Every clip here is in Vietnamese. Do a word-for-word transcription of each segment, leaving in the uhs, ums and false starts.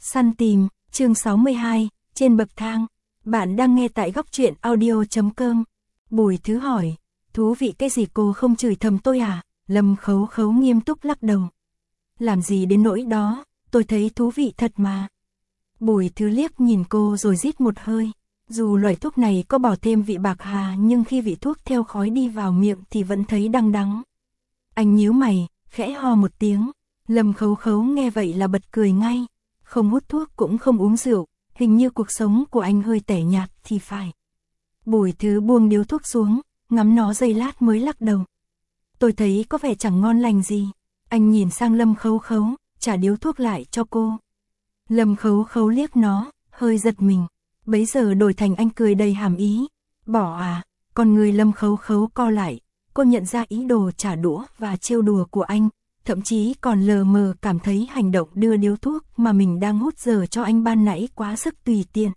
Săn tìm, chương sáu mươi hai, trên bậc thang. Bạn đang nghe tại góc truyện audio chấm com. Bùi Thứ hỏi, thú vị cái gì, cô không chửi thầm tôi à? Lâm Khấu Khấu nghiêm túc lắc đầu. Làm gì đến nỗi đó, tôi thấy thú vị thật mà. Bùi Thứ liếc nhìn cô rồi rít một hơi. Dù loại thuốc này có bỏ thêm vị bạc hà nhưng khi vị thuốc theo khói đi vào miệng thì vẫn thấy đắng đắng. Anh nhíu mày, khẽ ho một tiếng. Lâm Khấu Khấu nghe vậy là bật cười ngay. Không hút thuốc cũng không uống rượu, hình như cuộc sống của anh hơi tẻ nhạt thì phải. Bùi Thứ buông điếu thuốc xuống, ngắm nó giây lát mới lắc đầu. Tôi thấy có vẻ chẳng ngon lành gì. Anh nhìn sang Lâm Khấu Khấu, trả điếu thuốc lại cho cô. Lâm Khấu Khấu liếc nó, hơi giật mình. Bấy giờ đổi thành anh cười đầy hàm ý. Bỏ à? Còn người Lâm Khấu Khấu co lại. Cô nhận ra ý đồ trả đũa và trêu đùa của anh. Thậm chí còn lờ mờ cảm thấy hành động đưa điếu thuốc mà mình đang hút giờ cho anh ban nãy quá sức tùy tiện.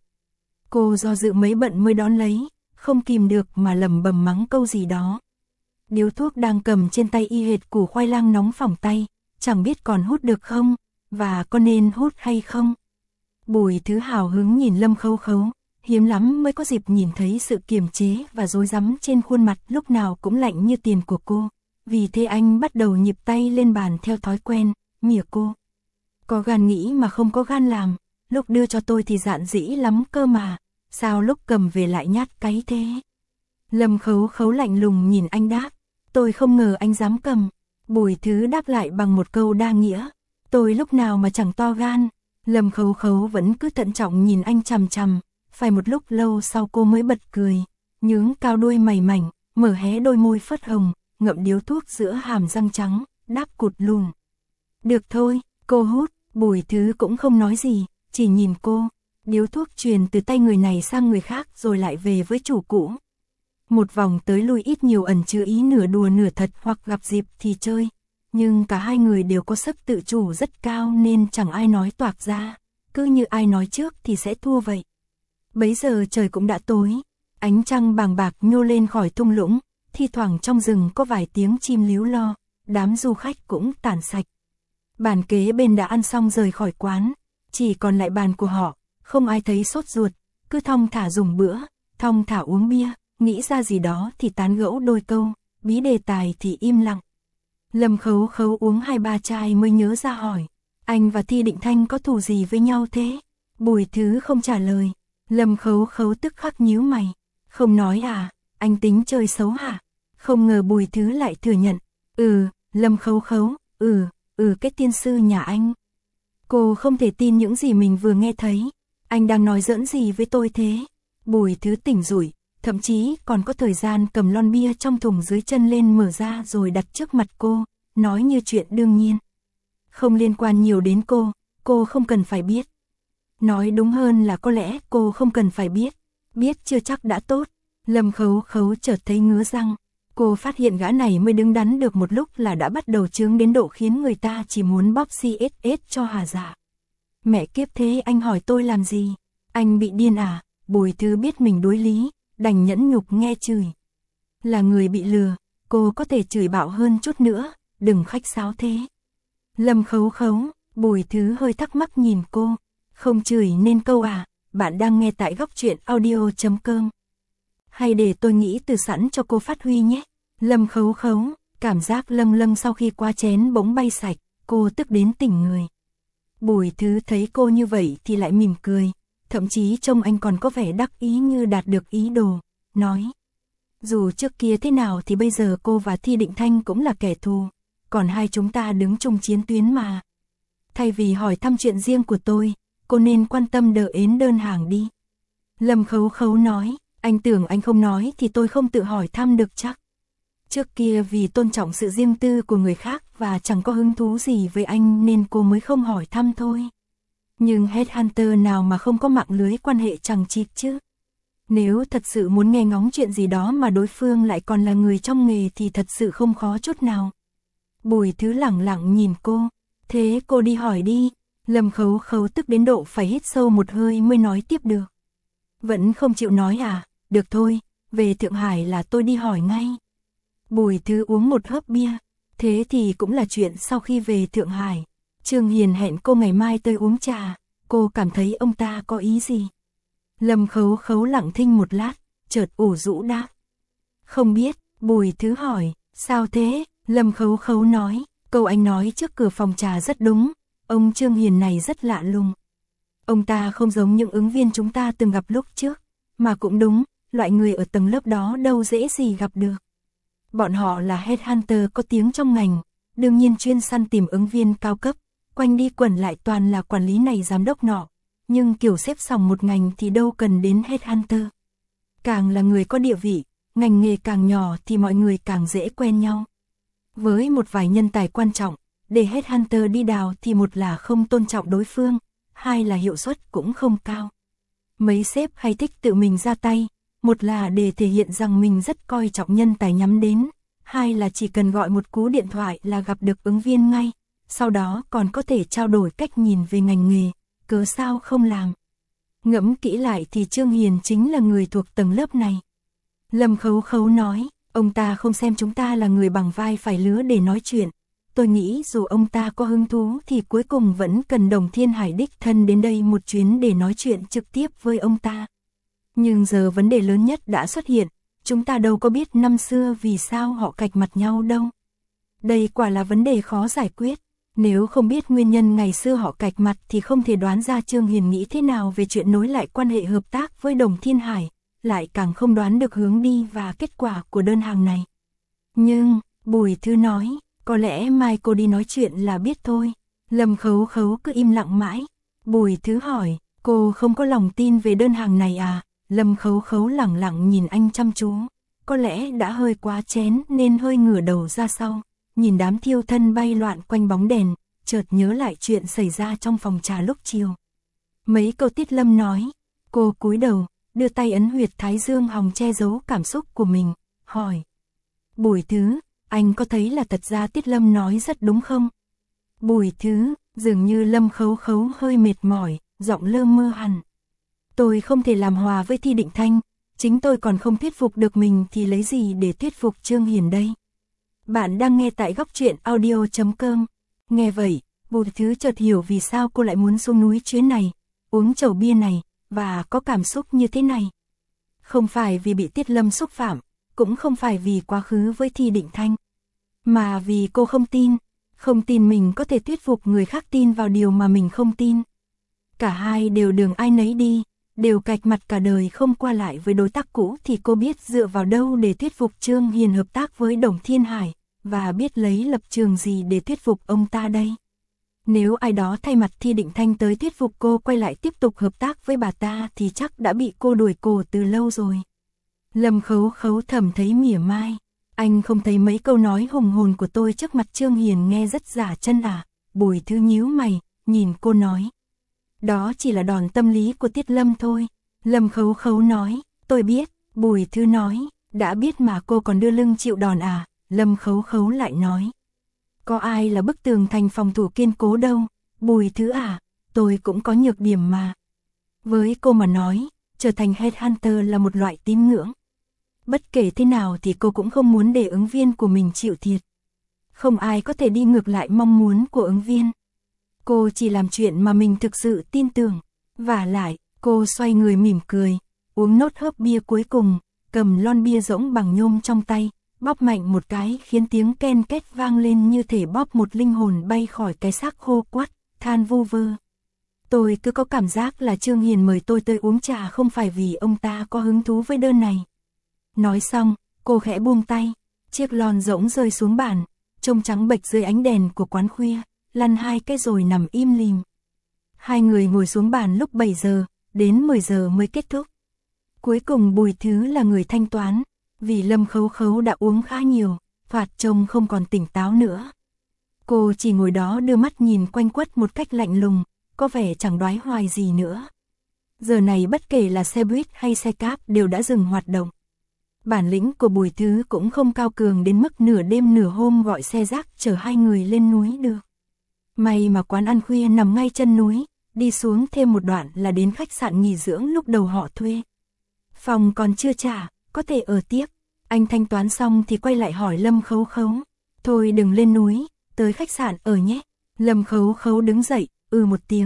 Cô do dự mấy bận mới đón lấy, không kìm được mà lẩm bẩm mắng câu gì đó. Điếu thuốc đang cầm trên tay y hệt củ khoai lang nóng phỏng tay, chẳng biết còn hút được không, và có nên hút hay không. Bùi Thứ hào hứng nhìn Lâm Khấu Khấu, hiếm lắm mới có dịp nhìn thấy sự kiềm chế và rối rắm trên khuôn mặt lúc nào cũng lạnh như tiền của cô. Vì thế anh bắt đầu nhịp tay lên bàn theo thói quen, mỉa cô. Có gan nghĩ mà không có gan làm, lúc đưa cho tôi thì dạn dĩ lắm cơ mà, sao lúc cầm về lại nhát cáy thế? Lâm Khấu Khấu lạnh lùng nhìn anh đáp, tôi không ngờ anh dám cầm. Bùi Thứ đáp lại bằng một câu đa nghĩa, tôi lúc nào mà chẳng to gan. Lâm Khấu Khấu vẫn cứ thận trọng nhìn anh chằm chằm, phải một lúc lâu sau cô mới bật cười, nhướng cao đuôi mày mảnh, mở hé đôi môi phớt hồng, ngậm điếu thuốc giữa hàm răng trắng, đáp cụt lùn. Được thôi, cô hút. Bùi Thứ cũng không nói gì, chỉ nhìn cô. Điếu thuốc truyền từ tay người này sang người khác rồi lại về với chủ cũ. Một vòng tới lui ít nhiều ẩn chứa ý nửa đùa nửa thật, hoặc gặp dịp thì chơi. Nhưng cả hai người đều có sức tự chủ rất cao nên chẳng ai nói toạc ra. Cứ như ai nói trước thì sẽ thua vậy. Bấy giờ trời cũng đã tối. Ánh trăng bàng bạc nhô lên khỏi thung lũng. Thi thoảng trong rừng có vài tiếng chim líu lo. Đám du khách cũng tản sạch. Bàn kế bên đã ăn xong rời khỏi quán. Chỉ còn lại bàn của họ. Không ai thấy sốt ruột. Cứ thong thả dùng bữa, thong thả uống bia. Nghĩ ra gì đó thì tán gẫu đôi câu. Bí đề tài thì im lặng. Lâm Khấu Khấu uống hai ba chai mới nhớ ra hỏi. Anh và Thi Định Thanh có thù gì với nhau thế? Bùi Thứ không trả lời. Lâm Khấu Khấu tức khắc nhíu mày. Không nói à? Anh tính chơi xấu hả? Không ngờ Bùi Thứ lại thừa nhận. Ừ, Lâm Khấu Khấu, ừ, ừ cái tiên sư nhà anh. Cô không thể tin những gì mình vừa nghe thấy. Anh đang nói giỡn gì với tôi thế? Bùi Thứ tỉnh rủi, thậm chí còn có thời gian cầm lon bia trong thùng dưới chân lên mở ra rồi đặt trước mặt cô, nói như chuyện đương nhiên. Không liên quan nhiều đến cô, cô không cần phải biết. Nói đúng hơn là có lẽ cô không cần phải biết. Biết chưa chắc đã tốt. Lâm Khấu Khấu chợt thấy ngứa răng. Cô phát hiện gã này mới đứng đắn được một lúc là đã bắt đầu chướng đến độ khiến người ta chỉ muốn bóp xê ét ét cho hà dạ. Mẹ kiếp thế, anh hỏi tôi làm gì? Anh bị điên à? Bùi Thứ biết mình đối lý, đành nhẫn nhục nghe chửi. Là người bị lừa, cô có thể chửi bạo hơn chút nữa, đừng khách sáo thế. Lâm Khấu Khấu, Bùi Thứ hơi thắc mắc nhìn cô. Không chửi nên câu à? Bạn đang nghe tại góc truyện audio chấm com. Hay để tôi nghĩ từ sẵn cho cô phát huy nhé. Lâm Khấu Khấu, cảm giác lâng lâng sau khi qua chén bỗng bay sạch, cô tức đến tỉnh người. Bùi Thứ thấy cô như vậy thì lại mỉm cười, thậm chí trông anh còn có vẻ đắc ý như đạt được ý đồ, nói. Dù trước kia thế nào thì bây giờ cô và Thi Định Thanh cũng là kẻ thù, còn hai chúng ta đứng chung chiến tuyến mà. Thay vì hỏi thăm chuyện riêng của tôi, cô nên quan tâm đỡ ến đơn hàng đi. Lâm Khấu Khấu nói. Anh tưởng anh không nói thì tôi không tự hỏi thăm được chắc. Trước kia vì tôn trọng sự riêng tư của người khác và chẳng có hứng thú gì với anh nên cô mới không hỏi thăm thôi. Nhưng headhunter nào mà không có mạng lưới quan hệ chằng chịt chứ. Nếu thật sự muốn nghe ngóng chuyện gì đó mà đối phương lại còn là người trong nghề thì thật sự không khó chút nào. Bùi Thứ lẳng lặng nhìn cô. Thế cô đi hỏi đi. Lâm Khấu Khấu tức đến độ phải hít sâu một hơi mới nói tiếp được. Vẫn không chịu nói à? Được thôi, về Thượng Hải là tôi đi hỏi ngay. Bùi Thứ uống một hớp bia. Thế thì cũng là chuyện sau khi về Thượng Hải. Trương Hiền hẹn cô ngày mai tới uống trà. cô cảm thấy ông ta có ý gì? Lâm Khấu Khấu lặng thinh một lát, chợt ủ rũ đáp. Không biết, Bùi Thứ hỏi, sao thế? Lâm Khấu Khấu nói, câu anh nói trước cửa phòng trà rất đúng, ông Trương Hiền này rất lạ lùng. Ông ta không giống những ứng viên chúng ta từng gặp lúc trước, mà cũng đúng, loại người ở tầng lớp đó đâu dễ gì gặp được. Bọn họ là headhunter có tiếng trong ngành, đương nhiên chuyên săn tìm ứng viên cao cấp, quanh đi quẩn lại toàn là quản lý này giám đốc nọ, nhưng kiểu xếp sòng một ngành thì đâu cần đến headhunter. Càng là người có địa vị, ngành nghề càng nhỏ thì mọi người càng dễ quen nhau. Với một vài nhân tài quan trọng, để headhunter đi đào thì một là không tôn trọng đối phương, hai là hiệu suất cũng không cao. Mấy sếp hay thích tự mình ra tay, một là để thể hiện rằng mình rất coi trọng nhân tài nhắm đến, hai là chỉ cần gọi một cú điện thoại là gặp được ứng viên ngay, sau đó còn có thể trao đổi cách nhìn về ngành nghề, cớ sao không làm. Ngẫm kỹ lại thì Trương Hiền chính là người thuộc tầng lớp này. Lâm Khấu Khấu nói, ông ta không xem chúng ta là người bằng vai phải lứa để nói chuyện. Tôi nghĩ dù ông ta có hứng thú thì cuối cùng vẫn cần Đồng Thiên Hải đích thân đến đây một chuyến để nói chuyện trực tiếp với ông ta. Nhưng giờ vấn đề lớn nhất đã xuất hiện, chúng ta đâu có biết năm xưa vì sao họ cạch mặt nhau đâu. Đây quả là vấn đề khó giải quyết. Nếu không biết nguyên nhân ngày xưa họ cạch mặt thì không thể đoán ra Trương Hiền nghĩ thế nào về chuyện nối lại quan hệ hợp tác với Đồng Thiên Hải, lại càng không đoán được hướng đi và kết quả của đơn hàng này. Nhưng, Bùi Thư nói, có lẽ mai cô đi nói chuyện là biết thôi. Lâm Khấu Khấu cứ im lặng mãi. Bùi Thư hỏi, cô không có lòng tin về đơn hàng này à? Lâm Khấu Khấu lẳng lặng nhìn anh chăm chú. Có lẽ đã hơi quá chén nên hơi ngửa đầu ra sau. Nhìn đám thiêu thân bay loạn quanh bóng đèn, chợt nhớ lại chuyện xảy ra trong phòng trà lúc chiều. Mấy câu Tiết Lâm nói, cô cúi đầu, đưa tay ấn huyệt thái dương hòng che giấu cảm xúc của mình, hỏi. Bùi Thứ, anh có thấy là thật ra Tiết Lâm nói rất đúng không? Bùi Thứ, dường như Lâm Khấu Khấu hơi mệt mỏi, giọng lơ mơ hẳn. Tôi không thể làm hòa với Thi Định Thanh, chính tôi còn không thuyết phục được mình thì lấy gì để thuyết phục Trương Hiền đây? Bạn đang nghe tại góc truyện audio chấm com. Nghe vậy, Bùi Thứ chợt hiểu vì sao cô lại muốn xuống núi chuyến này, uống chầu bia này, và có cảm xúc như thế này. Không phải vì bị Tiết Lâm xúc phạm, cũng không phải vì quá khứ với Thi Định Thanh, mà vì cô không tin, không tin mình có thể thuyết phục người khác tin vào điều mà mình không tin. Cả hai đều đường ai nấy đi, đều cạch mặt cả đời không qua lại với đối tác cũ thì cô biết dựa vào đâu để thuyết phục Trương Hiền hợp tác với Đồng Thiên Hải, và biết lấy lập trường gì để thuyết phục ông ta đây. Nếu ai đó thay mặt Thi Định Thanh tới thuyết phục cô quay lại tiếp tục hợp tác với bà ta thì chắc đã bị cô đuổi cổ từ lâu rồi. Lâm Khấu Khấu thầm thấy mỉa mai. Anh không thấy mấy câu nói hùng hồn của tôi trước mặt Trương Hiền nghe rất giả chân à? Bùi Thư nhíu mày, nhìn cô nói. Đó chỉ là đòn tâm lý của Tiết Lâm thôi. Lâm Khấu Khấu nói, tôi biết. Bùi Thư nói, đã biết mà cô còn đưa lưng chịu đòn à? Lâm Khấu Khấu lại nói. Có ai là bức tường thành phòng thủ kiên cố đâu? Bùi Thư à, tôi cũng có nhược điểm mà. Với cô mà nói, trở thành headhunter là một loại tín ngưỡng. Bất kể thế nào thì cô cũng không muốn để ứng viên của mình chịu thiệt. Không ai có thể đi ngược lại mong muốn của ứng viên. Cô chỉ làm chuyện mà mình thực sự tin tưởng. Vả lại, cô xoay người mỉm cười, uống nốt hớp bia cuối cùng, cầm lon bia rỗng bằng nhôm trong tay, bóp mạnh một cái khiến tiếng ken két vang lên như thể bóp một linh hồn bay khỏi cái xác khô quắt, than vu vơ. Tôi cứ có cảm giác là Trương Hiền mời tôi tới uống trà không phải vì ông ta có hứng thú với đơn này. Nói xong, cô khẽ buông tay, chiếc lon rỗng rơi xuống bàn, trông trắng bệch dưới ánh đèn của quán khuya, lăn hai cái rồi nằm im lìm. Hai người ngồi xuống bàn lúc bảy giờ, đến mười giờ mới kết thúc. Cuối cùng Bùi Thứ là người thanh toán, vì Lâm Khấu Khấu đã uống khá nhiều, thoạt trông không còn tỉnh táo nữa. Cô chỉ ngồi đó đưa mắt nhìn quanh quất một cách lạnh lùng, có vẻ chẳng đoái hoài gì nữa. Giờ này bất kể là xe buýt hay xe cáp đều đã dừng hoạt động. Bản lĩnh của Bùi Thứ cũng không cao cường đến mức nửa đêm nửa hôm gọi xe rác chở hai người lên núi được. May mà quán ăn khuya nằm ngay chân núi, đi xuống thêm một đoạn là đến khách sạn nghỉ dưỡng lúc đầu họ thuê. Phòng còn chưa trả, có thể ở tiếp. Anh thanh toán xong thì quay lại hỏi Lâm Khấu Khấu. Thôi đừng lên núi, tới khách sạn ở nhé. Lâm Khấu Khấu đứng dậy, ừ một tiếng.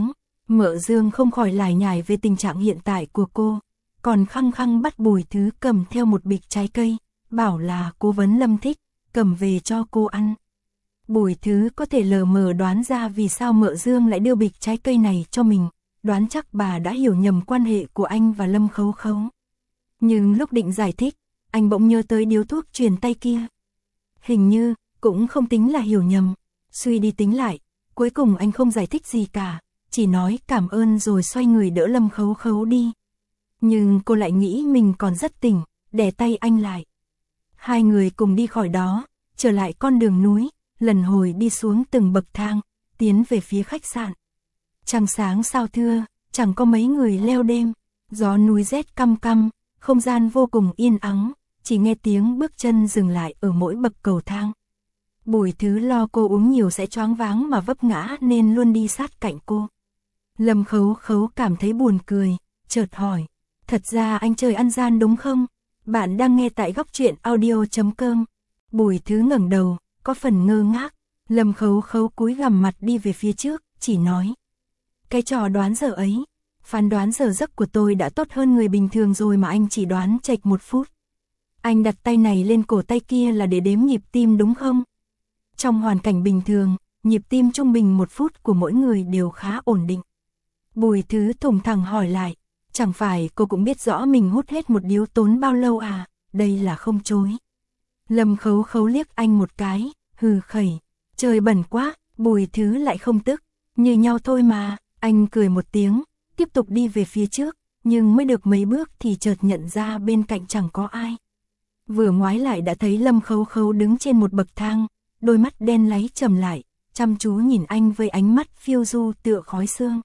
Mợ Dương không khỏi lải nhải về tình trạng hiện tại của cô, còn khăng khăng bắt Bùi Thứ cầm theo một bịch trái cây, bảo là cố vấn Lâm thích, cầm về cho cô ăn. Bùi Thứ có thể lờ mờ đoán ra vì sao Mợ Dương lại đưa bịch trái cây này cho mình, đoán chắc bà đã hiểu nhầm quan hệ của anh và Lâm Khấu Khấu. Nhưng lúc định giải thích, anh bỗng nhớ tới điếu thuốc truyền tay kia. Hình như, cũng không tính là hiểu nhầm, suy đi tính lại, cuối cùng anh không giải thích gì cả, chỉ nói cảm ơn rồi xoay người đỡ Lâm Khấu Khấu đi. Nhưng cô lại nghĩ mình còn rất tỉnh, đè tay anh lại. Hai người cùng đi khỏi đó, trở lại con đường núi, lần hồi đi xuống từng bậc thang, tiến về phía khách sạn. Trăng sáng sao thưa, chẳng có mấy người leo đêm, gió núi rét căm căm, không gian vô cùng yên ắng, chỉ nghe tiếng bước chân dừng lại ở mỗi bậc cầu thang. Bùi Thứ lo cô uống nhiều sẽ choáng váng mà vấp ngã nên luôn đi sát cạnh cô. Lâm Khấu Khấu cảm thấy buồn cười, chợt hỏi, thật ra anh chơi ăn gian đúng không? Bạn đang nghe tại góc truyện audio chấm com. Bùi Thứ ngẩng đầu, có phần ngơ ngác. Lâm Khấu Khấu cúi gằm mặt đi về phía trước, chỉ nói, cái trò đoán giờ ấy, phán đoán giờ giấc của tôi đã tốt hơn người bình thường rồi mà anh chỉ đoán chệch một phút. Anh đặt tay này lên cổ tay kia là để đếm nhịp tim đúng không? Trong hoàn cảnh bình thường, nhịp tim trung bình một phút của mỗi người đều khá ổn định. Bùi Thứ thùng thẳng hỏi lại, chẳng phải cô cũng biết rõ mình hút hết một điếu tốn bao lâu à, đây là không chối. Lâm Khấu Khấu liếc anh một cái, hừ khẩy, trời bẩn quá, Bùi Thứ lại không tức, như nhau thôi mà, anh cười một tiếng, tiếp tục đi về phía trước, nhưng mới được mấy bước thì chợt nhận ra bên cạnh chẳng có ai. Vừa ngoái lại đã thấy Lâm Khấu Khấu đứng trên một bậc thang, đôi mắt đen láy trầm lại, chăm chú nhìn anh với ánh mắt phiêu du tựa khói sương.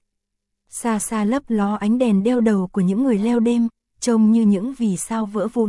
Xa xa lấp ló ánh đèn đeo đầu của những người leo đêm, trông như những vì sao vỡ vụn.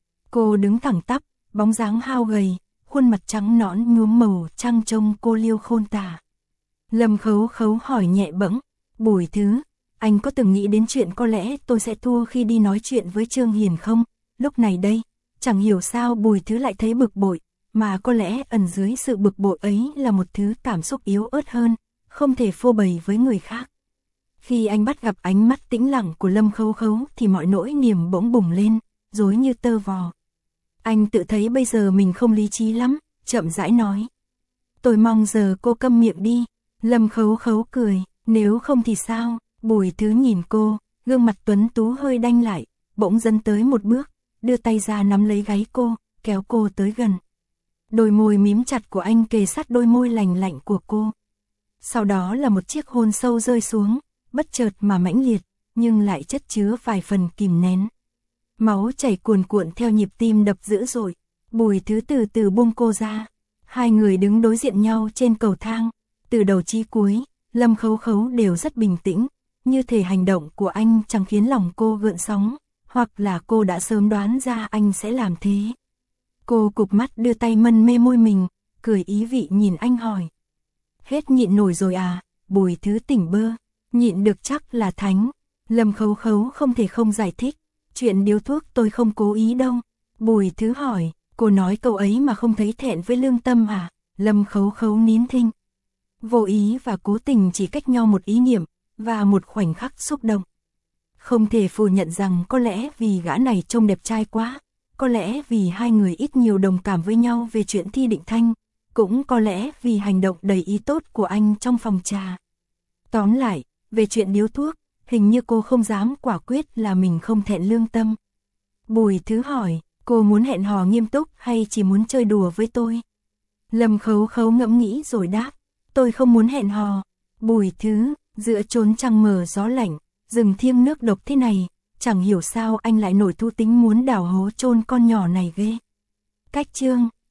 Cô đứng thẳng tắp, bóng dáng hao gầy, khuôn mặt trắng nõn nhuốm màu trăng trông cô liêu khôn tả. Lâm Khấu Khấu hỏi nhẹ bẫng, Bùi Thứ, anh có từng nghĩ đến chuyện có lẽ tôi sẽ thua khi đi nói chuyện với Trương Hiền không? Lúc này đây, chẳng hiểu sao Bùi Thứ lại thấy bực bội, mà có lẽ ẩn dưới sự bực bội ấy là một thứ cảm xúc yếu ớt hơn, không thể phô bày với người khác. Khi anh bắt gặp ánh mắt tĩnh lặng của Lâm Khấu Khấu thì mọi nỗi niềm bỗng bùng lên, rối như tơ vò. Anh tự thấy bây giờ mình không lý trí lắm, chậm rãi nói. Tôi mong giờ cô câm miệng đi. Lâm Khấu Khấu cười, nếu không thì sao? Bùi Thứ nhìn cô, gương mặt tuấn tú hơi đanh lại, bỗng dấn tới một bước, đưa tay ra nắm lấy gáy cô, kéo cô tới gần. Đôi môi mím chặt của anh kề sát đôi môi lành lạnh của cô. Sau đó là một chiếc hôn sâu rơi xuống, bất chợt mà mãnh liệt, nhưng lại chất chứa vài phần kìm nén. Máu chảy cuồn cuộn theo nhịp tim đập dữ dội. Bùi Thứ từ từ buông cô ra. Hai người đứng đối diện nhau trên cầu thang. Từ đầu chí cuối, Lâm Khấu Khấu đều rất bình tĩnh, như thể hành động của anh chẳng khiến lòng cô gợn sóng, hoặc là cô đã sớm đoán ra anh sẽ làm thế. Cô cụp mắt đưa tay mân mê môi mình, cười ý vị nhìn anh hỏi. Hết nhịn nổi rồi à? Bùi Thứ tỉnh bơ, nhịn được chắc là thánh. Lâm Khấu Khấu không thể không giải thích, chuyện điếu thuốc tôi không cố ý đâu. Bùi Thứ hỏi, cô nói câu ấy mà không thấy thẹn với lương tâm à? Lâm Khấu Khấu nín thinh. Vô ý và cố tình chỉ cách nhau một ý niệm, và một khoảnh khắc xúc động. Không thể phủ nhận rằng có lẽ vì gã này trông đẹp trai quá, có lẽ vì hai người ít nhiều đồng cảm với nhau về chuyện Thi Định Thanh, cũng có lẽ vì hành động đầy ý tốt của anh trong phòng trà. Tóm lại, về chuyện điếu thuốc, hình như cô không dám quả quyết là mình không thẹn lương tâm. Bùi Thứ hỏi, cô muốn hẹn hò nghiêm túc hay chỉ muốn chơi đùa với tôi? Lâm Khấu Khấu ngẫm nghĩ rồi đáp, tôi không muốn hẹn hò. Bùi Thứ, giữa chốn trăng mờ gió lạnh, rừng thiêng nước độc thế này, chẳng hiểu sao anh lại nổi thú tính muốn đào hố chôn con nhỏ này ghê. Cách chương